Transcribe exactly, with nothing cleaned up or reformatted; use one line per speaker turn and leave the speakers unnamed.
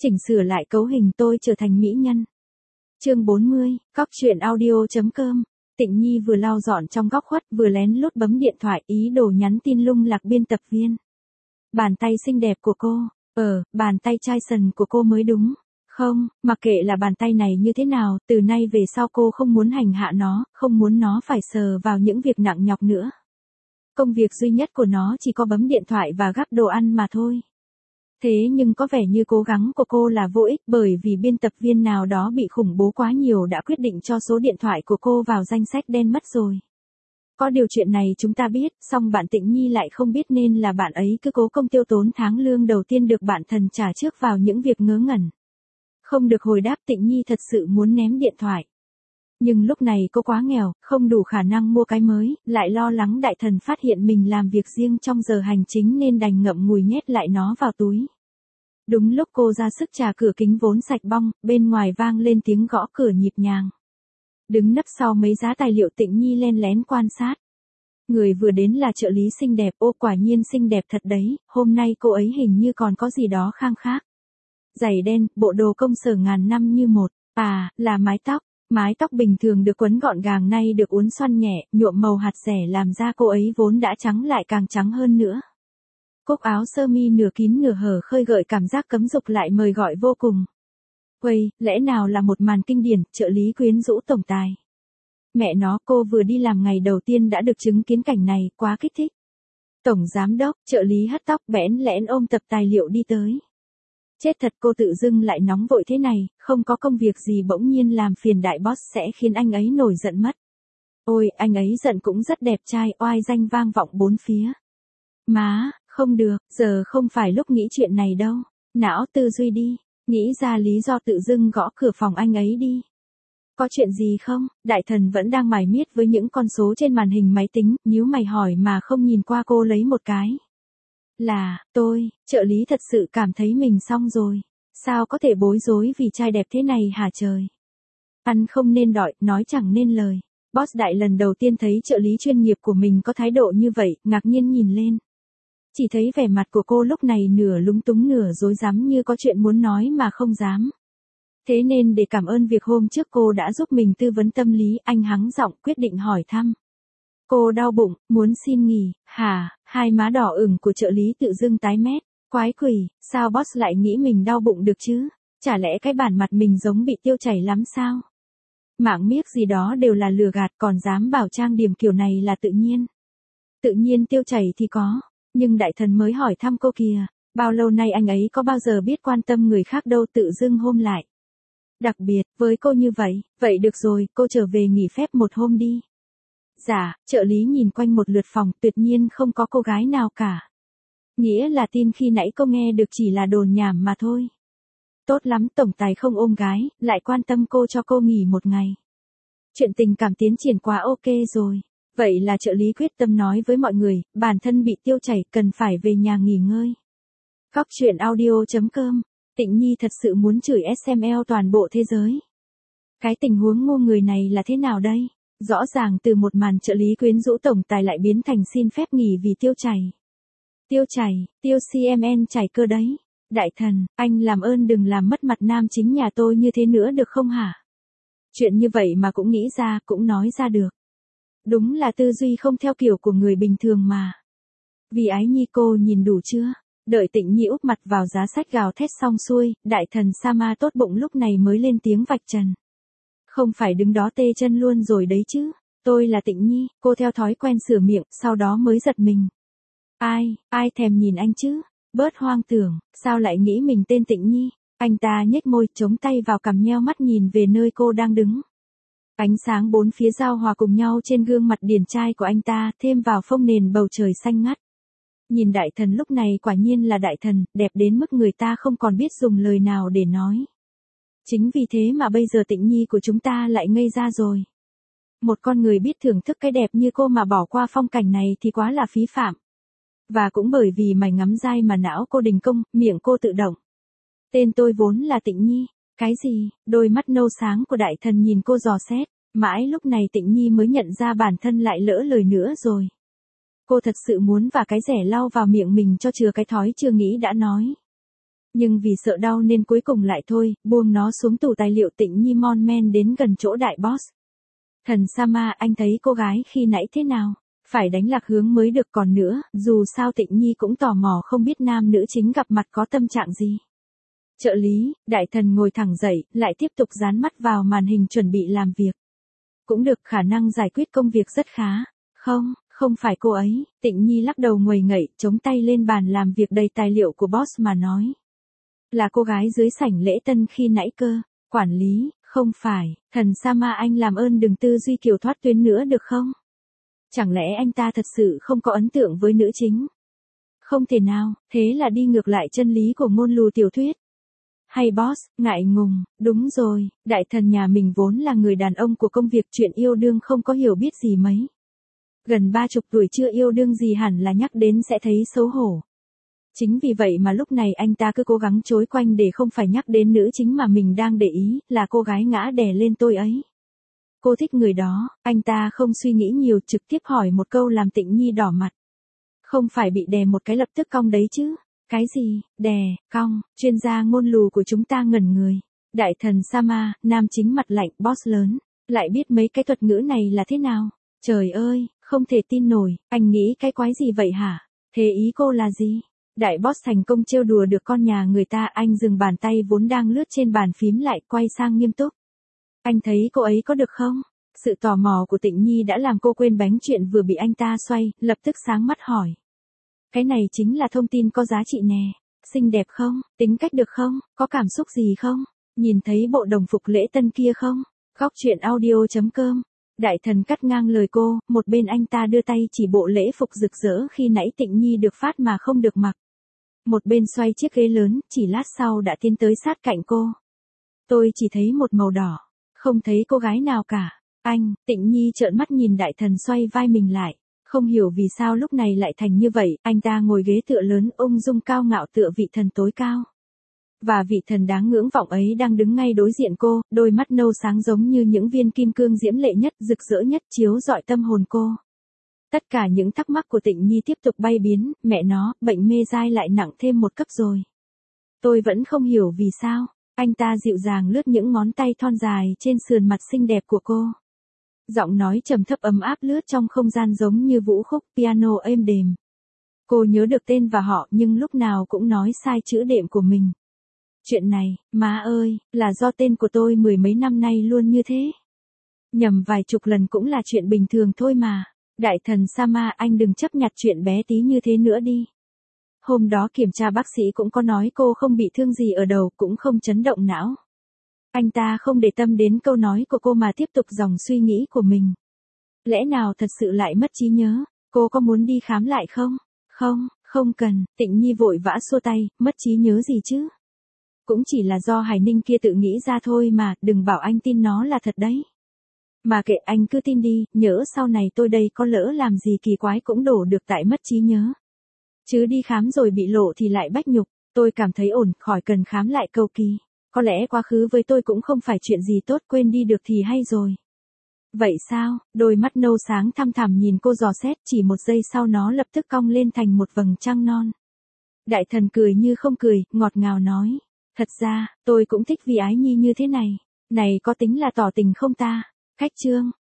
Chỉnh sửa lại cấu hình tôi trở thành mỹ nhân. Chương bốn mươi, Cóc truyện audio.com. Tịnh Nhi vừa lau dọn trong góc khuất vừa lén lút bấm điện thoại ý đồ nhắn tin lung lạc biên tập viên. Bàn tay xinh đẹp của cô, ờ, bàn tay chai sần của cô mới đúng. Không, mặc kệ là bàn tay này như thế nào, từ nay về sau cô không muốn hành hạ nó, không muốn nó phải sờ vào những việc nặng nhọc nữa. Công việc duy nhất của nó chỉ có bấm điện thoại và gắp đồ ăn mà thôi. Thế nhưng có vẻ như cố gắng của cô là vô ích bởi vì biên tập viên nào đó bị khủng bố quá nhiều đã quyết định cho số điện thoại của cô vào danh sách đen mất rồi. Có điều chuyện này chúng ta biết, song bạn Tịnh Nhi lại không biết nên là bạn ấy cứ cố công tiêu tốn tháng lương đầu tiên được bạn thần trả trước vào những việc ngớ ngẩn. Không được hồi đáp, Tịnh Nhi thật sự muốn ném điện thoại. Nhưng lúc này cô quá nghèo, không đủ khả năng mua cái mới, lại lo lắng đại thần phát hiện mình làm việc riêng trong giờ hành chính nên đành ngậm ngùi nhét lại nó vào túi. Đúng lúc cô ra sức chà cửa kính vốn sạch bong, bên ngoài vang lên tiếng gõ cửa nhịp nhàng. Đứng nấp sau mấy giá tài liệu, Tịnh Nhi len lén quan sát. Người vừa đến là trợ lý xinh đẹp, ô quả nhiên xinh đẹp thật đấy, hôm nay cô ấy hình như còn có gì đó khang khác. Giày đen, bộ đồ công sở ngàn năm như một, à, là mái tóc. Mái tóc bình thường được quấn gọn gàng nay được uốn xoăn nhẹ, nhuộm màu hạt rẻ làm da cô ấy vốn đã trắng lại càng trắng hơn nữa. Cúc áo sơ mi nửa kín nửa hở khơi gợi cảm giác cấm dục lại mời gọi vô cùng. Quầy, lẽ nào là một màn kinh điển, trợ lý quyến rũ tổng tài. Mẹ nó, cô vừa đi làm ngày đầu tiên đã được chứng kiến cảnh này, quá kích thích. Tổng giám đốc, trợ lý hất tóc bẽn lẽn ôm tập tài liệu đi tới. Chết thật, cô tự dưng lại nóng vội thế này, không có công việc gì bỗng nhiên làm phiền đại boss sẽ khiến anh ấy nổi giận mất. Ôi, anh ấy giận cũng rất đẹp trai, oai danh vang vọng bốn phía. Má, không được, giờ không phải lúc nghĩ chuyện này đâu. Não tư duy đi, nghĩ ra lý do tự dưng gõ cửa phòng anh ấy đi. Có chuyện gì không? Đại thần vẫn đang mải miết với những con số trên màn hình máy tính, nhíu mày hỏi mà không nhìn qua cô lấy một cái. Là, tôi, trợ lý thật sự cảm thấy mình xong rồi. Sao có thể bối rối vì trai đẹp thế này hả trời? Ăn không nên đọi, nói chẳng nên lời. Boss đại lần đầu tiên thấy trợ lý chuyên nghiệp của mình có thái độ như vậy, ngạc nhiên nhìn lên. Chỉ thấy vẻ mặt của cô lúc này nửa lúng túng nửa rối rắm như có chuyện muốn nói mà không dám. Thế nên để cảm ơn việc hôm trước cô đã giúp mình tư vấn tâm lý, anh hắng giọng quyết định hỏi thăm. Cô đau bụng, muốn xin nghỉ, hả? Hai má đỏ ửng của trợ lý tự dưng tái mét. Quái quỷ, sao boss lại nghĩ mình đau bụng được chứ? Chả lẽ cái bản mặt mình giống bị tiêu chảy lắm sao? Mạng miếc gì đó đều là lừa gạt, còn dám bảo trang điểm kiểu này là tự nhiên. Tự nhiên tiêu chảy thì có, nhưng đại thần mới hỏi thăm cô kìa, bao lâu nay anh ấy có bao giờ biết quan tâm người khác đâu, tự dưng hôm lại. Đặc biệt, với cô như vậy, vậy được rồi, cô trở về nghỉ phép một hôm đi. Dạ, trợ lý nhìn quanh một lượt phòng, tuyệt nhiên không có cô gái nào cả. Nghĩa là tin khi nãy cô nghe được chỉ là đồn nhảm mà thôi. Tốt lắm, tổng tài không ôm gái, lại quan tâm cô cho cô nghỉ một ngày. Chuyện tình cảm tiến triển quá ok rồi. Vậy là trợ lý quyết tâm nói với mọi người, bản thân bị tiêu chảy cần phải về nhà nghỉ ngơi. Cóc truyện audio.com. Tịnh Nhi thật sự muốn chửi ét em lờ toàn bộ thế giới. Cái tình huống ngu người này là thế nào đây? Rõ ràng từ một màn trợ lý quyến rũ tổng tài lại biến thành xin phép nghỉ vì tiêu chảy. Tiêu chảy, tiêu xê em en chảy cơ đấy. Đại thần, anh làm ơn đừng làm mất mặt nam chính nhà tôi như thế nữa được không hả? Chuyện như vậy mà cũng nghĩ ra, cũng nói ra được. Đúng là tư duy không theo kiểu của người bình thường mà. Vì ái nhi cô nhìn đủ chưa? Đợi Tịnh Nhi úp mặt vào giá sách gào thét xong xuôi, đại thần Sama tốt bụng lúc này mới lên tiếng vạch trần. Không phải đứng đó tê chân luôn rồi đấy chứ. Tôi là Tịnh Nhi, cô theo thói quen sửa miệng, sau đó mới giật mình. Ai, ai thèm nhìn anh chứ? Bớt hoang tưởng, sao lại nghĩ mình tên Tịnh Nhi? Anh ta nhếch môi, chống tay vào cằm nheo mắt nhìn về nơi cô đang đứng. Ánh sáng bốn phía giao hòa cùng nhau trên gương mặt điển trai của anh ta, thêm vào phông nền bầu trời xanh ngắt. Nhìn đại thần lúc này quả nhiên là đại thần, đẹp đến mức người ta không còn biết dùng lời nào để nói. Chính vì thế mà bây giờ Tịnh Nhi của chúng ta lại ngây ra rồi. Một con người biết thưởng thức cái đẹp như cô mà bỏ qua phong cảnh này thì quá là phí phạm. Và cũng bởi vì mày ngắm dai mà não cô đình công, miệng cô tự động. Tên tôi vốn là Tịnh Nhi. Cái gì? Đôi mắt nâu sáng của đại thần nhìn cô dò xét. Mãi lúc này Tịnh Nhi mới nhận ra bản thân lại lỡ lời nữa rồi. Cô thật sự muốn và cái rẻ lau vào miệng mình cho chừa cái thói chưa nghĩ đã nói. Nhưng vì sợ đau nên cuối cùng lại thôi, buông nó xuống tủ tài liệu. Tịnh Nhi mon men đến gần chỗ đại boss. Thần Sama, anh thấy cô gái khi nãy thế nào? Phải đánh lạc hướng mới được, còn nữa, dù sao Tịnh Nhi cũng tò mò không biết nam nữ chính gặp mặt có tâm trạng gì. Trợ lý, đại thần ngồi thẳng dậy, lại tiếp tục dán mắt vào màn hình chuẩn bị làm việc. Cũng được, khả năng giải quyết công việc rất khá. Không, không phải cô ấy. Tịnh Nhi lắc đầu nguầy ngậy, chống tay lên bàn làm việc đầy tài liệu của boss mà nói. Là cô gái dưới sảnh lễ tân khi nãy cơ. Quản lý, không phải. Thần Sama, anh làm ơn đừng tư duy kiểu thoát tuyến nữa được không? Chẳng lẽ anh ta thật sự không có ấn tượng với nữ chính? Không thể nào, thế là đi ngược lại chân lý của ngôn lù tiểu thuyết. Hay boss, ngại ngùng, đúng rồi, đại thần nhà mình vốn là người đàn ông của công việc, chuyện yêu đương không có hiểu biết gì mấy. Gần ba chục tuổi chưa yêu đương gì hẳn là nhắc đến sẽ thấy xấu hổ. Chính vì vậy mà lúc này anh ta cứ cố gắng chối quanh để không phải nhắc đến nữ chính mà mình đang để ý, là cô gái ngã đè lên tôi ấy. Cô thích người đó, anh ta không suy nghĩ nhiều, trực tiếp hỏi một câu làm Tịnh Nhi đỏ mặt. Không phải bị đè một cái lập tức cong đấy chứ? Cái gì, đè, cong, chuyên gia ngôn lù của chúng ta ngẩn người. Đại thần Sama, nam chính mặt lạnh, boss lớn, lại biết mấy cái thuật ngữ này là thế nào? Trời ơi, không thể tin nổi, anh nghĩ cái quái gì vậy hả? Thế ý cô là gì? Đại boss thành công trêu đùa được con nhà người ta, anh dừng bàn tay vốn đang lướt trên bàn phím lại, quay sang nghiêm túc. Anh thấy cô ấy có được không? Sự tò mò của Tịnh Nhi đã làm cô quên bánh chuyện vừa bị anh ta xoay, lập tức sáng mắt hỏi. Cái này chính là thông tin có giá trị nè. Xinh đẹp không? Tính cách được không? Có cảm xúc gì không? Nhìn thấy bộ đồng phục lễ tân kia không? Góc truyện audio chấm com. Đại thần cắt ngang lời cô, một bên anh ta đưa tay chỉ bộ lễ phục rực rỡ khi nãy Tịnh Nhi được phát mà không được mặc. Một bên xoay chiếc ghế lớn, chỉ lát sau đã tiến tới sát cạnh cô. Tôi chỉ thấy một màu đỏ, không thấy cô gái nào cả. Anh, Tịnh Nhi trợn mắt nhìn đại thần xoay vai mình lại. Không hiểu vì sao lúc này lại thành như vậy, anh ta ngồi ghế tựa lớn ung dung cao ngạo tựa vị thần tối cao. Và vị thần đáng ngưỡng vọng ấy đang đứng ngay đối diện cô, đôi mắt nâu sáng giống như những viên kim cương diễm lệ nhất, rực rỡ nhất, chiếu rọi tâm hồn cô. Tất cả những thắc mắc của Tịnh Nhi tiếp tục bay biến, mẹ nó, bệnh mê dai lại nặng thêm một cấp rồi. Tôi vẫn không hiểu vì sao, anh ta dịu dàng lướt những ngón tay thon dài trên sườn mặt xinh đẹp của cô. Giọng nói trầm thấp ấm áp lướt trong không gian giống như vũ khúc piano êm đềm. Cô nhớ được tên và họ nhưng lúc nào cũng nói sai chữ đệm của mình. Chuyện này, má ơi, là do tên của tôi mười mấy năm nay luôn như thế. Nhầm vài chục lần cũng là chuyện bình thường thôi mà. Đại thần Sama, anh đừng chấp nhặt chuyện bé tí như thế nữa đi. Hôm đó kiểm tra bác sĩ cũng có nói cô không bị thương gì ở đầu, cũng không chấn động não. Anh ta không để tâm đến câu nói của cô mà tiếp tục dòng suy nghĩ của mình. Lẽ nào thật sự lại mất trí nhớ? Cô có muốn đi khám lại không? Không, không cần. Tịnh Nhi vội vã xua tay, mất trí nhớ gì chứ? Cũng chỉ là do Hải Ninh kia tự nghĩ ra thôi mà, đừng bảo anh tin nó là thật đấy. Mà kệ, anh cứ tin đi, nhỡ sau này tôi đây có lỡ làm gì kỳ quái cũng đổ được tại mất trí nhớ. Chứ đi khám rồi bị lộ thì lại bách nhục, tôi cảm thấy ổn, khỏi cần khám lại cầu kỳ. Có lẽ quá khứ với tôi cũng không phải chuyện gì tốt, quên đi được thì hay rồi. Vậy sao? Đôi mắt nâu sáng thăm thẳm nhìn cô dò xét, chỉ một giây sau nó lập tức cong lên thành một vầng trăng non. Đại thần cười như không cười, ngọt ngào nói. Thật ra, tôi cũng thích vì ái nhi như thế này. Này có tính là tỏ tình không ta? Cách chương.